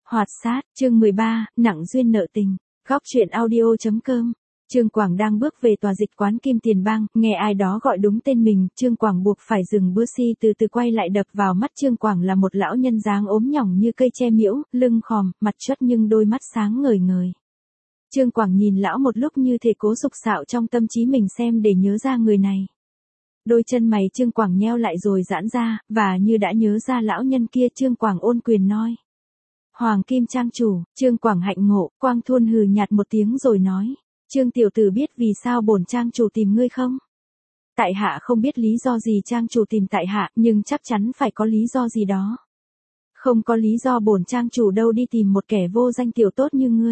Hoạt sát, chương 13, nặng duyên nợ tình. Góc truyện audio.com. Trương Quảng đang bước về tòa dịch quán Kim Tiền Bang, nghe ai đó gọi đúng tên mình, Trương Quảng buộc phải dừng bữa si từ từ quay lại đập vào mắt Trương Quảng là một lão nhân dáng ốm nhỏng như cây tre miễu, lưng khòm, mặt chớt nhưng đôi mắt sáng ngời ngời. Trương Quảng nhìn lão một lúc như thể cố sục sạo trong tâm trí mình xem để nhớ ra người này. Đôi chân mày Trương Quảng nheo lại rồi giãn ra, và như đã nhớ ra lão nhân kia Trương Quảng ôn quyền nói. Hoàng Kim trang chủ, Trương Quảng hạnh ngộ, Quang Thuôn hừ nhạt một tiếng rồi nói. Trương tiểu tử biết vì sao bổn trang chủ tìm ngươi không? Tại hạ không biết lý do gì trang chủ tìm tại hạ, nhưng chắc chắn phải có lý do gì đó. Không có lý do bổn trang chủ đâu đi tìm một kẻ vô danh tiểu tốt như ngươi.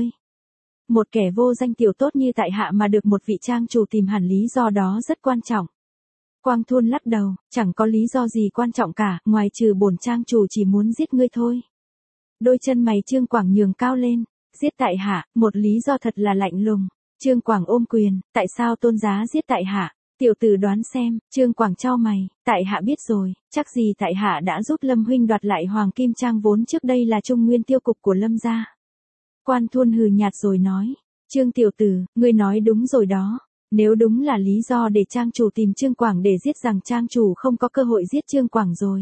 Một kẻ vô danh tiểu tốt như tại hạ mà được một vị trang chủ tìm hẳn lý do đó rất quan trọng. Quang Thuôn lắc đầu, chẳng có lý do gì quan trọng cả, ngoài trừ bổn trang chủ chỉ muốn giết ngươi thôi. Đôi chân mày Trương Quảng nhường cao lên, giết tại hạ, một lý do thật là lạnh lùng. Trương Quảng ôm quyền, tại sao tôn giá giết tại hạ? Tiểu tử đoán xem, Trương Quảng chau mày, tại hạ biết rồi, chắc gì tại hạ đã giúp Lâm huynh đoạt lại Hoàng Kim Trang vốn trước đây là trung nguyên tiêu cục của Lâm gia. Quan Thuôn hừ nhạt rồi nói, Trương tiểu tử, ngươi nói đúng rồi đó. Nếu đúng là lý do để trang chủ tìm Trương Quảng để giết rằng trang chủ không có cơ hội giết Trương Quảng rồi.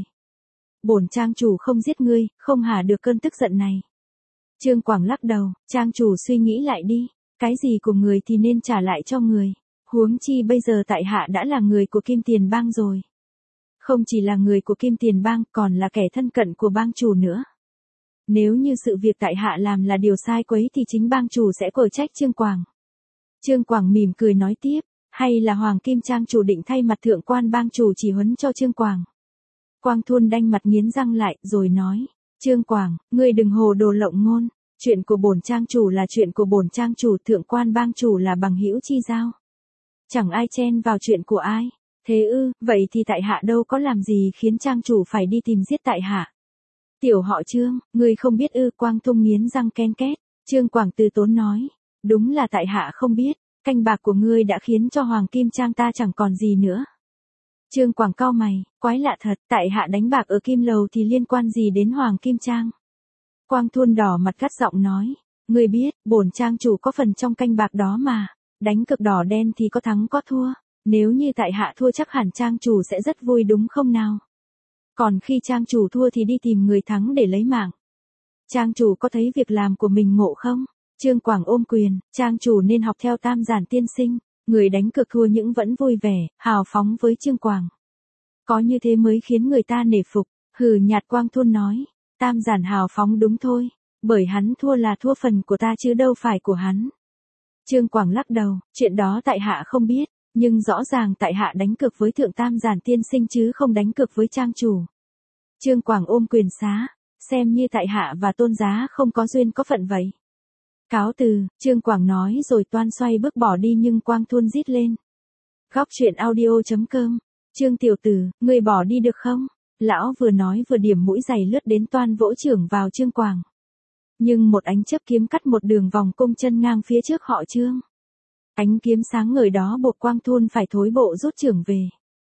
Bổn trang chủ không giết ngươi, không hả được cơn tức giận này. Trương Quảng lắc đầu, trang chủ suy nghĩ lại đi, cái gì của người thì nên trả lại cho người. Huống chi bây giờ tại hạ đã là người của Kim Tiền Bang rồi. Không chỉ là người của Kim Tiền Bang, còn là kẻ thân cận của bang chủ nữa. Nếu như sự việc tại hạ làm là điều sai quấy thì chính bang chủ sẽ quở trách Trương Quảng. Trương Quảng mỉm cười nói tiếp, hay là Hoàng Kim Trang chủ định thay mặt thượng quan bang chủ chỉ huấn cho Trương Quảng. Quang Thuôn đanh mặt nghiến răng lại, rồi nói, Trương Quảng, ngươi đừng hồ đồ lộng ngôn, chuyện của bổn trang chủ là chuyện của bổn trang chủ, thượng quan bang chủ là bằng hữu chi giao. Chẳng ai chen vào chuyện của ai, thế ư, vậy thì tại hạ đâu có làm gì khiến trang chủ phải đi tìm giết tại hạ. Tiểu họ Trương, ngươi không biết ư? Quang Thuôn nghiến răng ken két. Trương Quảng từ tốn nói, đúng là tại hạ không biết, canh bạc của ngươi đã khiến cho Hoàng Kim Trang ta chẳng còn gì nữa. Trương Quảng cau mày, quái lạ thật, tại hạ đánh bạc ở Kim Lầu thì liên quan gì đến Hoàng Kim Trang? Quang Thuôn đỏ mặt gắt giọng nói, ngươi biết, bổn trang chủ có phần trong canh bạc đó mà, đánh cược đỏ đen thì có thắng có thua, nếu như tại hạ thua chắc hẳn trang chủ sẽ rất vui đúng không nào? Còn khi trang chủ thua thì đi tìm người thắng để lấy mạng. Trang chủ có thấy việc làm của mình ngộ không? Trương Quảng ôm quyền, trang chủ nên học theo Tam Giản tiên sinh, người đánh cược thua những vẫn vui vẻ, hào phóng với Trương Quảng. Có như thế mới khiến người ta nể phục, hừ nhạt. Quang Thuôn nói, Tam Giản hào phóng đúng thôi, bởi hắn thua là thua phần của ta chứ đâu phải của hắn. Trương Quảng lắc đầu, chuyện đó tại hạ không biết, nhưng rõ ràng tại hạ đánh cược với thượng Tam Giản tiên sinh chứ không đánh cược với trang chủ. Trương Quảng ôm quyền xá, xem như tại hạ và tôn giá không có duyên có phận vậy. Cáo từ, Trương Quảng nói rồi toan xoay bước bỏ đi nhưng Quang Thuôn rít lên. Góc truyện audio.com. Trương tiểu tử, ngươi bỏ đi được không? Lão vừa nói vừa điểm mũi giày lướt đến toan vỗ chưởng vào Trương Quảng. Nhưng một ánh chớp kiếm cắt một đường vòng cung chân ngang phía trước họ Trương. Ánh kiếm sáng ngời đó buộc Quang Thuôn phải thối bộ rút chưởng về.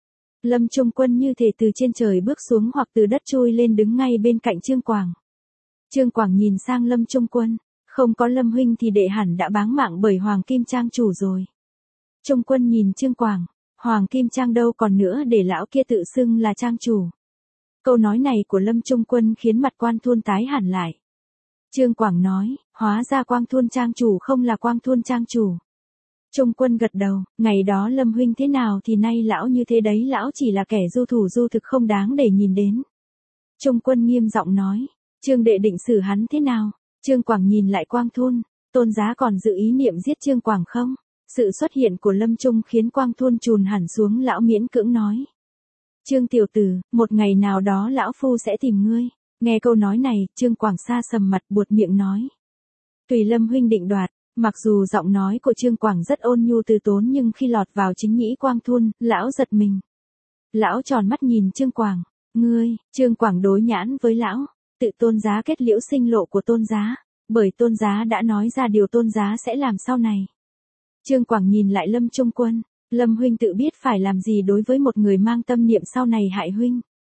Lâm Trung Quân như thể từ trên trời bước xuống hoặc từ đất chui lên đứng ngay bên cạnh Trương Quảng. Trương Quảng nhìn sang Lâm Trung Quân. Không có Lâm huynh thì đệ hẳn đã báng mạng bởi Hoàng Kim Trang chủ rồi. Trung Quân nhìn Trương Quảng, Hoàng Kim Trang đâu còn nữa để lão kia tự xưng là trang chủ. Câu nói này của Lâm Trung Quân khiến mặt Quang Thuôn tái hẳn lại. Trương Quảng nói, hóa ra Quang Thuôn trang chủ không là Quang Thuôn trang chủ. Trung Quân gật đầu, ngày đó Lâm huynh thế nào thì nay lão như thế đấy, lão chỉ là kẻ du thủ du thực không đáng để nhìn đến. Trung Quân nghiêm giọng nói, Trương đệ định xử hắn thế nào? Trương Quảng nhìn lại Quang Thuôn, tôn giá còn dự ý niệm giết Trương Quảng không? Sự xuất hiện của Lâm Trung khiến Quang Thuôn trùn hẳn xuống, lão miễn cưỡng nói. Trương tiểu tử, một ngày nào đó lão phu sẽ tìm ngươi. Nghe câu nói này, Trương Quảng sa sầm mặt buột miệng nói. Tùy Lâm huynh định đoạt, mặc dù giọng nói của Trương Quảng rất ôn nhu từ tốn nhưng khi lọt vào chính nhĩ Quang Thuôn, lão giật mình. Lão tròn mắt nhìn Trương Quảng, ngươi, Trương Quảng đối nhãn với lão. Tự tôn giá kết liễu sinh lộ của tôn giá, bởi tôn giá đã nói ra điều tôn giá sẽ làm sau này. Trương Quảng nhìn lại Lâm Trung Quân, Lâm huynh tự biết phải làm gì đối với một người mang tâm niệm sau này hại huynh.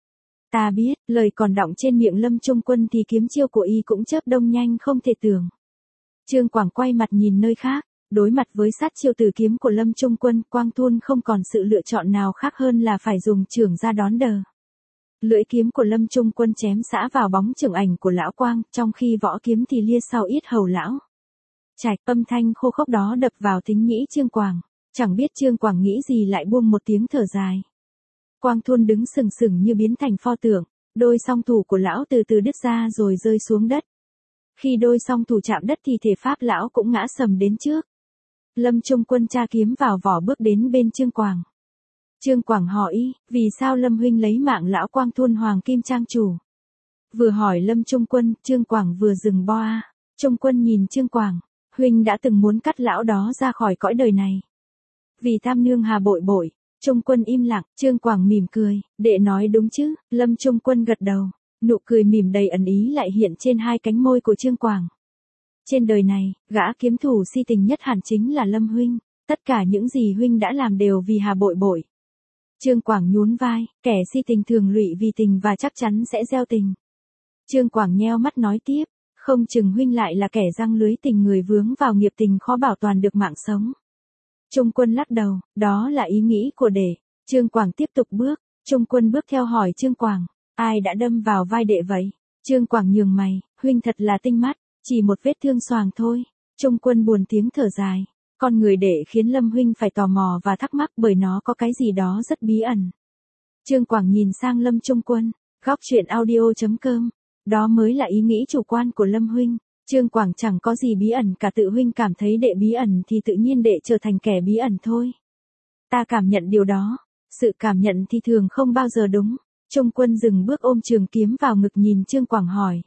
Ta biết, lời còn đọng trên miệng Lâm Trung Quân thì kiếm chiêu của y cũng chớp đông nhanh không thể tưởng. Trương Quảng quay mặt nhìn nơi khác, đối mặt với sát chiêu tử kiếm của Lâm Trung Quân, Quang Thun không còn sự lựa chọn nào khác hơn là phải dùng chưởng ra đón đờ. Lưỡi kiếm của Lâm Trung Quân chém xã vào bóng chưởng ảnh của lão Quang, trong khi võ kiếm thì lia sau yết hầu lão. Chạch, âm thanh khô khốc đó đập vào thính nhĩ Trương Quảng, chẳng biết Trương Quảng nghĩ gì lại buông một tiếng thở dài. Quang Thun đứng sừng sừng như biến thành pho tượng, đôi song thủ của lão từ từ đứt ra rồi rơi xuống đất. Khi đôi song thủ chạm đất thì thể pháp lão cũng ngã sầm đến trước. Lâm Trung Quân tra kiếm vào vỏ bước đến bên Trương Quảng. Trương Quảng hỏi, vì sao Lâm huynh lấy mạng lão Quang Thun hoàng kim trang chủ? Vừa hỏi Lâm Trung Quân, Trương Quảng vừa dừng boa. Trung Quân nhìn Trương Quảng, huynh đã từng muốn cắt lão đó ra khỏi cõi đời này. Vì tham nương hà bội bội. Trung Quân im lặng, Trương Quảng mỉm cười, đệ nói đúng chứ, Lâm Trung Quân gật đầu, nụ cười mỉm đầy ẩn ý lại hiện trên hai cánh môi của Trương Quảng. Trên đời này, gã kiếm thủ si tình nhất hẳn chính là Lâm huynh, tất cả những gì huynh đã làm đều vì hà bội bội. Trương Quảng nhún vai, kẻ si tình thường lụy vì tình và chắc chắn sẽ gieo tình. Trương Quảng nheo mắt nói tiếp, không chừng huynh lại là kẻ răng lưới tình người vướng vào nghiệp tình khó bảo toàn được mạng sống. Trung Quân lắc đầu, đó là ý nghĩ của đệ. Trương Quảng tiếp tục bước, Trung Quân bước theo hỏi Trương Quảng, ai đã đâm vào vai đệ vậy? Trương Quảng nhường mày, huynh thật là tinh mắt, chỉ một vết thương xoàng thôi. Trung Quân buồn tiếng thở dài, con người đệ khiến Lâm huynh phải tò mò và thắc mắc bởi nó có cái gì đó rất bí ẩn. Trương Quảng nhìn sang Lâm Trung Quân, góc truyện audio.com, đó mới là ý nghĩ chủ quan của Lâm huynh. Trương Quảng chẳng có gì bí ẩn cả, tự huynh cảm thấy đệ bí ẩn thì tự nhiên đệ trở thành kẻ bí ẩn thôi. Ta cảm nhận điều đó, sự cảm nhận thì thường không bao giờ đúng. Trung Quân dừng bước ôm trường kiếm vào ngực nhìn Trương Quảng hỏi.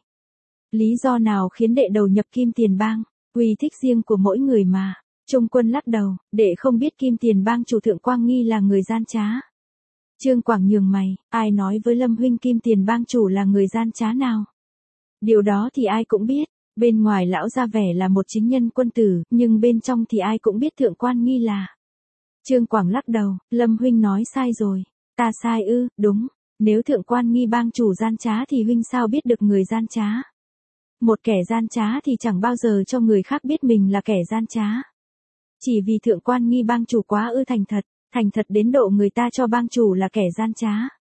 Lý do nào khiến đệ đầu nhập Kim Tiền Bang? Uy thích riêng của mỗi người mà. Trung Quân lắc đầu, đệ không biết Kim Tiền Bang chủ thượng Quang Nghi là người gian trá. Trương Quảng nhường mày, ai nói với Lâm huynh Kim Tiền Bang chủ là người gian trá nào? Điều đó thì ai cũng biết. Bên ngoài lão ra vẻ là một chính nhân quân tử, nhưng bên trong thì ai cũng biết thượng quan nghi là. Trương Quảng lắc đầu, Lâm huynh nói sai rồi. Ta sai ư, đúng. Nếu thượng quan nghi bang chủ gian trá thì huynh sao biết được người gian trá? Một kẻ gian trá thì chẳng bao giờ cho người khác biết mình là kẻ gian trá. Chỉ vì thượng quan nghi bang chủ quá ư thành thật đến độ người ta cho bang chủ là kẻ gian trá.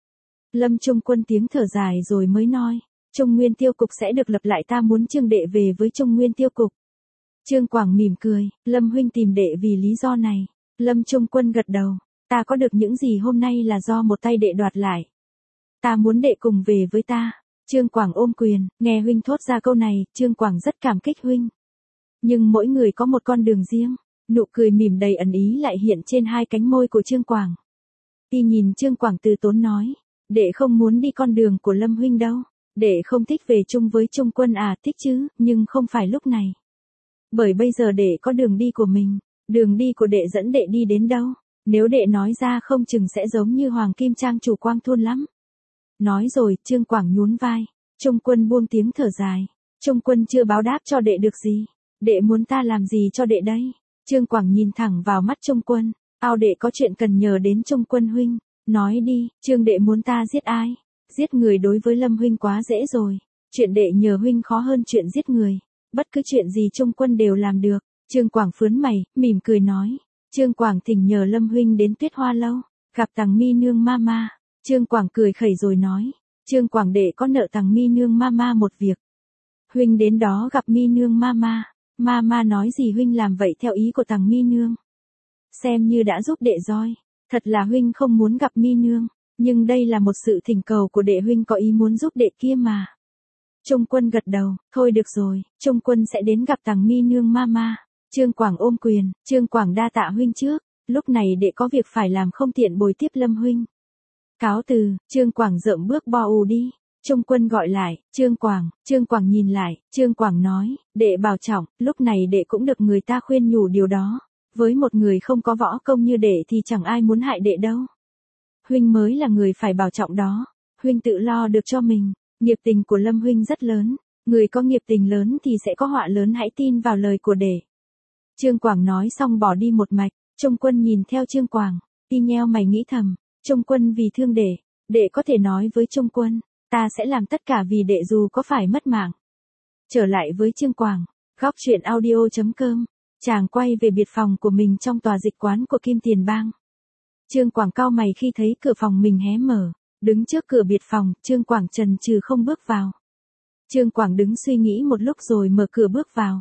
Lâm Trung Quân tiếng thở dài rồi mới nói. Trung Nguyên Tiêu Cục sẽ được lập lại, ta muốn Trương đệ về với Trung Nguyên Tiêu Cục. Trương Quảng mỉm cười, Lâm huynh tìm đệ vì lý do này. Lâm Trung Quân gật đầu, ta có được những gì hôm nay là do một tay đệ đoạt lại. Ta muốn đệ cùng về với ta. Trương Quảng ôm quyền, nghe huynh thốt ra câu này, Trương Quảng rất cảm kích huynh. Nhưng mỗi người có một con đường riêng, nụ cười mỉm đầy ẩn ý lại hiện trên hai cánh môi của Trương Quảng. Y nhìn Trương Quảng từ tốn nói, đệ không muốn đi con đường của Lâm huynh đâu. Đệ không thích về chung với Trung Quân à? Thích chứ, nhưng không phải lúc này. Bởi bây giờ đệ có đường đi của mình, đường đi của đệ dẫn đệ đi đến đâu, nếu đệ nói ra không chừng sẽ giống như Hoàng Kim Trang chủ Quang Thun lắm. Nói rồi, Trương Quảng nhún vai, Trung Quân buông tiếng thở dài, Trung Quân chưa báo đáp cho đệ được gì, đệ muốn ta làm gì cho đệ đây? Trương Quảng nhìn thẳng vào mắt Trung Quân, ao đệ có chuyện cần nhờ đến Trung Quân huynh, nói đi, Trương đệ muốn ta giết ai? Giết người đối với Lâm huynh quá dễ rồi, chuyện đệ nhờ huynh khó hơn chuyện giết người, bất cứ chuyện gì Trung Quân đều làm được. Trương Quảng phướn mày, mỉm cười nói, Trương Quảng thỉnh nhờ Lâm huynh đến Tuyết Hoa lâu, gặp Tằng Mi nương mama. Trương Quảng cười khẩy rồi nói, Trương Quảng đệ có nợ Tằng Mi nương mama một việc. Huynh đến đó gặp Mi nương mama, mama nói gì huynh làm vậy theo ý của Tằng Mi nương. Xem như đã giúp đệ rồi, thật là huynh không muốn gặp Mi nương. Nhưng đây là một sự thỉnh cầu của đệ, huynh có ý muốn giúp đệ kia mà. Trung Quân gật đầu, thôi được rồi, Trung Quân sẽ đến gặp Tằng Mi nương mama. Trương Quảng ôm quyền, Trương Quảng đa tạ huynh trước, lúc này đệ có việc phải làm không tiện bồi tiếp Lâm huynh. Cáo từ, Trương Quảng rợm bước bo đi. Trung Quân gọi lại, Trương Quảng nhìn lại, Trương Quảng nói, đệ bảo trọng, lúc này đệ cũng được người ta khuyên nhủ điều đó. Với một người không có võ công như đệ thì chẳng ai muốn hại đệ đâu. Huynh mới là người phải bảo trọng đó, huynh tự lo được cho mình, nghiệp tình của Lâm huynh rất lớn, người có nghiệp tình lớn thì sẽ có họa lớn, hãy tin vào lời của đệ. Trương Quảng nói xong bỏ đi một mạch, Trung Quân nhìn theo Trương Quảng, y nheo mày nghĩ thầm, Trung Quân vì thương đệ, Đệ có thể nói với Trung Quân, ta sẽ làm tất cả vì đệ dù có phải mất mạng. Trở lại với Trương Quảng, góc truyện audio.com, chàng quay về biệt phòng của mình trong tòa dịch quán của Kim Tiền Bang. Trương Quảng cau mày khi thấy cửa phòng mình hé mở, đứng trước cửa biệt phòng, Trương Quảng chần chừ không bước vào. Trương Quảng đứng suy nghĩ một lúc rồi mở cửa bước vào.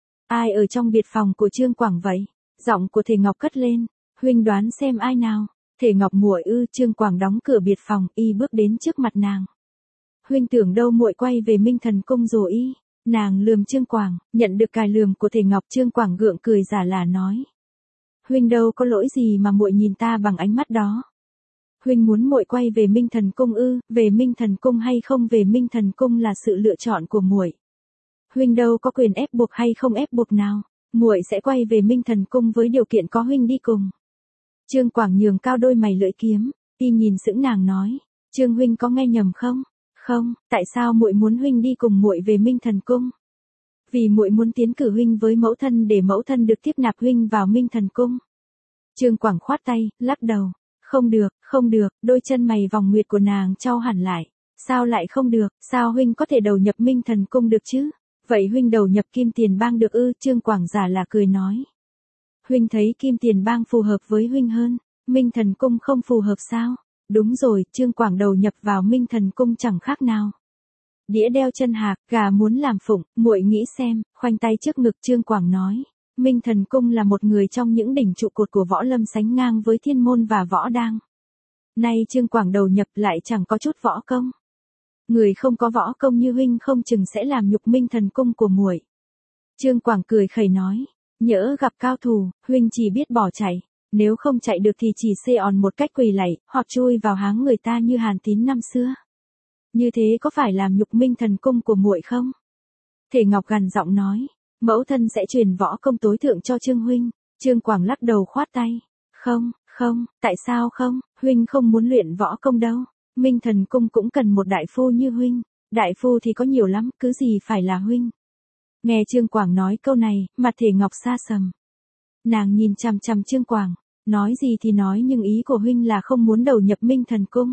Ai ở trong biệt phòng của Trương Quảng vậy? Giọng của Thể Ngọc cất lên, huynh đoán xem ai nào? Thể Ngọc muội ư? Trương Quảng đóng cửa biệt phòng, y bước đến trước mặt nàng. Huynh tưởng đâu muội quay về Minh Thần Cung rồi y? Nàng lườm Trương Quảng, nhận được cài lườm của Thể Ngọc, Trương Quảng gượng cười giả là nói: huynh đâu có lỗi gì mà muội nhìn ta bằng ánh mắt đó. Huynh muốn muội quay về Minh Thần Cung ư? Về Minh Thần Cung hay không về Minh Thần Cung là sự lựa chọn của muội. Huynh đâu có quyền ép buộc hay không ép buộc nào. Muội sẽ quay về Minh Thần Cung với điều kiện có huynh đi cùng. Trương Quảng nhường cao đôi mày lưỡi kiếm, y nhìn sững nàng nói: Trương huynh có nghe nhầm không? Không, tại sao muội muốn huynh đi cùng muội về Minh Thần Cung? Vì muội muốn tiến cử huynh với mẫu thân để mẫu thân được tiếp nạp huynh vào Minh Thần Cung. Trương Quảng khoát tay, lắc đầu: không được, không được. Đôi chân mày vòng nguyệt của nàng chau hẳn lại. Sao lại không được? Sao huynh có thể đầu nhập Minh Thần Cung được chứ? Vậy huynh đầu nhập Kim Tiền Bang được ư? Trương Quảng giả là cười nói: huynh thấy Kim Tiền Bang phù hợp với huynh hơn, Minh Thần Cung không phù hợp sao? Đúng rồi, Trương Quảng đầu nhập vào Minh Thần Cung chẳng khác nào đĩa đeo chân hạc, gà muốn làm phụng. Muội nghĩ xem. Khoanh tay trước ngực, Trương Quảng nói: Minh Thần Cung là một người trong những đỉnh trụ cột của võ lâm, sánh ngang với Thiên Môn và Võ Đang. Nay Trương Quảng đầu nhập lại chẳng có chút võ công. Người không có võ công như huynh không chừng sẽ làm nhục Minh Thần Cung của muội. Trương Quảng cười khẩy nói: nhỡ gặp cao thủ, huynh chỉ biết bỏ chạy, nếu không chạy được thì chỉ xê òn một cách quỳ lạy, hoặc chui vào háng người ta như Hàn Tín năm xưa. Như thế có phải làm nhục Minh Thần Cung của muội không? Thể Ngọc gằn giọng nói: mẫu thân sẽ truyền võ công tối thượng cho Trương huynh. Trương Quảng lắc đầu khoát tay: không, không, tại sao không? Huynh không muốn luyện võ công đâu. Minh Thần Cung cũng cần một đại phu như huynh. Đại phu thì có nhiều lắm, cứ gì phải là huynh. Nghe Trương Quảng nói câu này, mặt Thể Ngọc xa sầm. Nàng nhìn chằm chằm Trương Quảng, nói gì thì nói nhưng ý của huynh là không muốn đầu nhập Minh Thần Cung.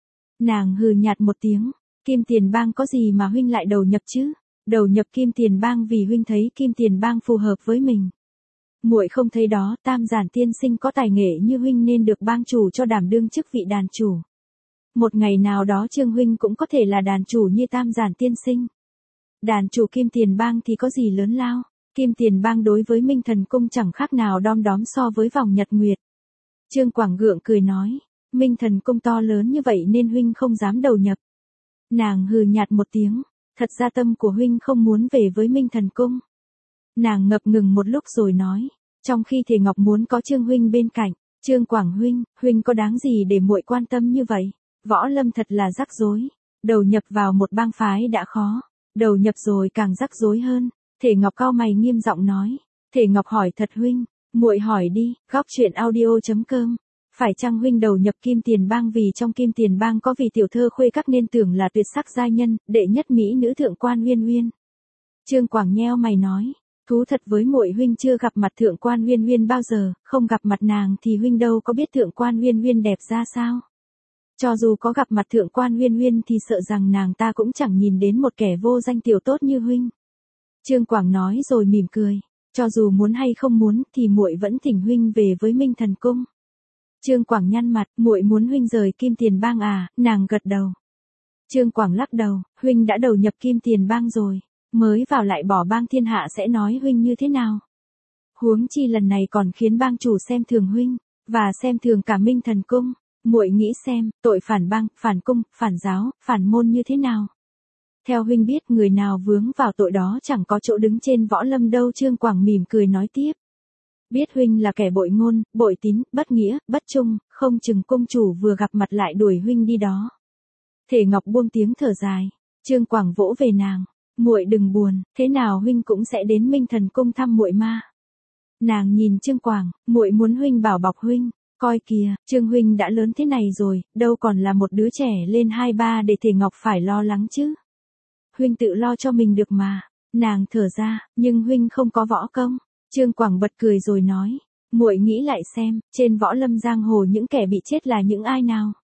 Nàng hừ nhạt một tiếng: Kim Tiền Bang có gì mà huynh lại đầu nhập chứ? Đầu nhập Kim Tiền Bang vì huynh thấy Kim Tiền Bang phù hợp với mình. Muội không thấy đó, Tam Giản tiên sinh có tài nghệ như huynh nên được bang chủ cho đảm đương chức vị đàn chủ. Một ngày nào đó Trương huynh cũng có thể là đàn chủ như Tam Giản tiên sinh. Đàn chủ Kim Tiền Bang thì có gì lớn lao. Kim Tiền Bang đối với Minh Thần Cung chẳng khác nào đom đóm so với vòng nhật nguyệt. Trương Quảng gượng cười nói: Minh Thần Cung to lớn như vậy nên huynh không dám đầu nhập. Nàng hừ nhạt một tiếng: thật ra tâm của huynh không muốn về với Minh Thần Cung. Nàng ngập ngừng một lúc rồi nói, trong khi Thể Ngọc muốn có Trương huynh bên cạnh: Trương Quảng huynh có đáng gì để muội quan tâm như vậy? Võ lâm thật là rắc rối. Đầu nhập vào một bang phái đã khó, đầu nhập rồi càng rắc rối hơn. Thể Ngọc cau mày nghiêm giọng nói. Thể Ngọc hỏi thật huynh. Muội hỏi đi. Góc truyện audio.com. Phải chăng huynh đầu nhập Kim Tiền Bang vì trong Kim Tiền Bang có vị tiểu thơ khuê các nên tưởng là tuyệt sắc giai nhân, đệ nhất mỹ nữ thượng quan Uyên Uyên? Trương Quảng nheo mày nói, thú thật với muội huynh chưa gặp mặt thượng quan Uyên Uyên bao giờ, không gặp mặt nàng thì huynh đâu có biết thượng quan Uyên Uyên đẹp ra sao. Cho dù có gặp mặt thượng quan Uyên Uyên thì sợ rằng nàng ta cũng chẳng nhìn đến một kẻ vô danh tiểu tốt như huynh. Trương Quảng nói rồi mỉm cười, cho dù muốn hay không muốn thì muội vẫn thỉnh huynh về với Minh Thần Cung. Trương Quảng nhăn mặt, muội muốn huynh rời Kim Tiền Bang à? Nàng gật đầu. Trương Quảng lắc đầu, huynh đã đầu nhập Kim Tiền Bang rồi, mới vào lại bỏ bang thiên hạ sẽ nói huynh như thế nào? Huống chi lần này còn khiến bang chủ xem thường huynh, và xem thường cả Minh Thần Cung. Muội nghĩ xem, tội phản bang, phản cung, phản giáo, phản môn như thế nào? Theo huynh biết người nào vướng vào tội đó chẳng có chỗ đứng trên võ lâm đâu. Trương Quảng mỉm cười nói tiếp. Biết huynh là kẻ bội ngôn, bội tín, bất nghĩa, bất trung, không chừng cung chủ vừa gặp mặt lại đuổi huynh đi đó. Thể Ngọc buông tiếng thở dài. Trương Quảng vỗ về nàng. Muội đừng buồn, thế nào huynh cũng sẽ đến Minh Thần Cung thăm muội mà. Nàng nhìn Trương Quảng, muội muốn huynh bảo bọc huynh. Coi kìa, Trương huynh đã lớn thế này rồi, đâu còn là một đứa trẻ lên 2-3 để Thể Ngọc phải lo lắng chứ. Huynh tự lo cho mình được mà. Nàng thở ra, nhưng huynh không có võ công. Trương Quảng bật cười rồi nói, muội nghĩ lại xem, trên võ lâm giang hồ những kẻ bị chết là những ai nào?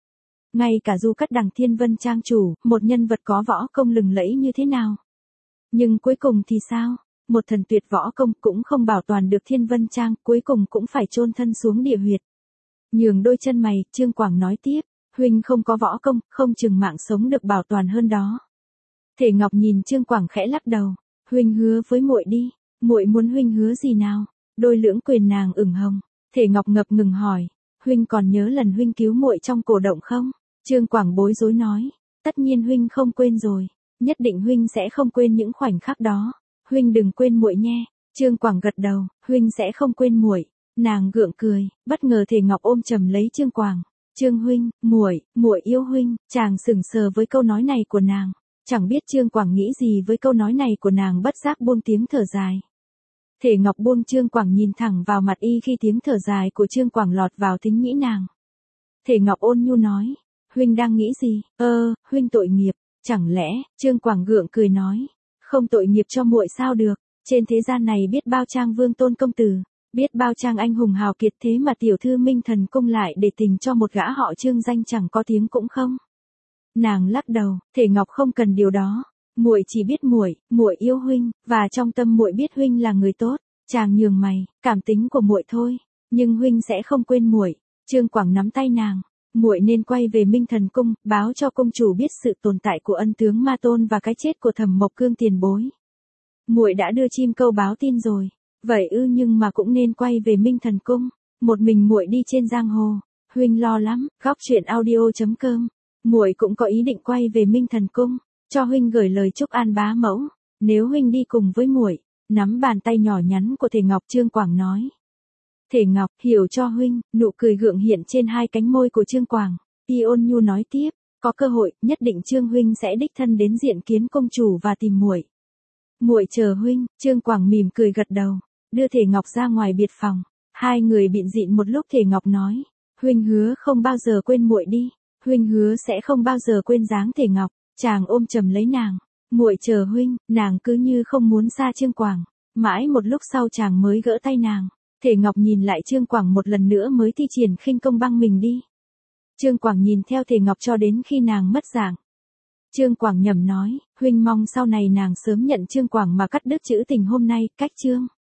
ngay cả Du Cát Đằng Thiên Vân trang chủ, một nhân vật có võ công lừng lẫy như thế nào. Nhưng cuối cùng thì sao? Một thần tuyệt võ công cũng không bảo toàn được Thiên Vân Trang, cuối cùng cũng phải chôn thân xuống địa huyệt. Nhường đôi chân mày, Trương Quảng nói tiếp, huynh không có võ công, không chừng mạng sống được bảo toàn hơn đó. Thể Ngọc nhìn Trương Quảng khẽ lắc đầu, huynh hứa với muội đi, muội muốn huynh hứa gì nào? Đôi lưỡng quyền nàng ửng hồng. Thể Ngọc ngập ngừng hỏi, huynh còn nhớ lần huynh cứu muội trong cổ động không? Trương Quảng bối rối nói, tất nhiên huynh không quên rồi, nhất định huynh sẽ không quên những khoảnh khắc đó. Huynh đừng quên muội nhé. Trương Quảng gật đầu, huynh sẽ không quên muội. Nàng gượng cười, bất ngờ Thể Ngọc ôm chầm lấy Trương Quảng. Trương huynh, muội yêu huynh. Chàng sững sờ với câu nói này của nàng, chẳng biết Trương Quảng nghĩ gì với câu nói này của nàng, bất giác buông tiếng thở dài. Thể Ngọc buông Trương Quảng nhìn thẳng vào mặt y khi tiếng thở dài của Trương Quảng lọt vào thính nhĩ nàng. Thể Ngọc ôn nhu nói, huynh đang nghĩ gì? Huynh tội nghiệp. Chẳng lẽ? Trương Quảng gượng cười nói, không tội nghiệp cho muội sao được? Trên thế gian này biết bao trang vương tôn công tử, biết bao trang anh hùng hào kiệt, thế mà tiểu thư Minh Thần cung lại để tình cho một gã họ Trương danh chẳng có tiếng cũng không. Nàng lắc đầu, Thể Ngọc không cần điều đó. Muội chỉ biết muội yêu huynh, và trong tâm muội biết huynh là người tốt. Chàng nhường mày, cảm tính của muội thôi, nhưng huynh sẽ không quên muội. Trương Quảng nắm tay nàng, muội nên quay về Minh Thần cung, báo cho công chủ biết sự tồn tại của ân tướng Ma Tôn và cái chết của Thẩm Mộc Cương tiền bối. Muội đã đưa chim câu báo tin rồi, vậy nhưng mà cũng nên quay về Minh Thần cung, một mình muội đi trên giang hồ, huynh lo lắm. Góc truyện audio.com. Muội cũng có ý định quay về Minh Thần cung, cho huynh gửi lời chúc an bá mẫu, nếu huynh đi cùng với muội. Nắm bàn tay nhỏ nhắn của Thể Ngọc, Trương Quảng nói. Thể Ngọc, hiểu cho huynh. Nụ cười gượng hiện trên hai cánh môi của Trương Quảng. Y ôn nhu nói tiếp, có cơ hội, nhất định Trương huynh sẽ đích thân đến diện kiến công chủ và tìm muội. Muội chờ huynh. Trương Quảng mỉm cười gật đầu, đưa Thể Ngọc ra ngoài biệt phòng. Hai người bịn dịn một lúc. Thể Ngọc nói, huynh hứa không bao giờ quên muội đi. Huynh hứa sẽ không bao giờ quên dáng Thể Ngọc. Chàng ôm chầm lấy nàng, muội chờ huynh. Nàng cứ như không muốn xa Trương Quảng. Mãi một lúc sau chàng mới gỡ tay nàng. Thể Ngọc nhìn lại Trương Quảng một lần nữa mới thi triển khinh công băng mình đi. Trương Quảng nhìn theo Thể Ngọc cho đến khi nàng mất dạng. Trương Quảng nhẩm nói, huynh mong sau này nàng sớm nhận Trương Quảng mà cắt đứt chữ tình hôm nay. Cách chương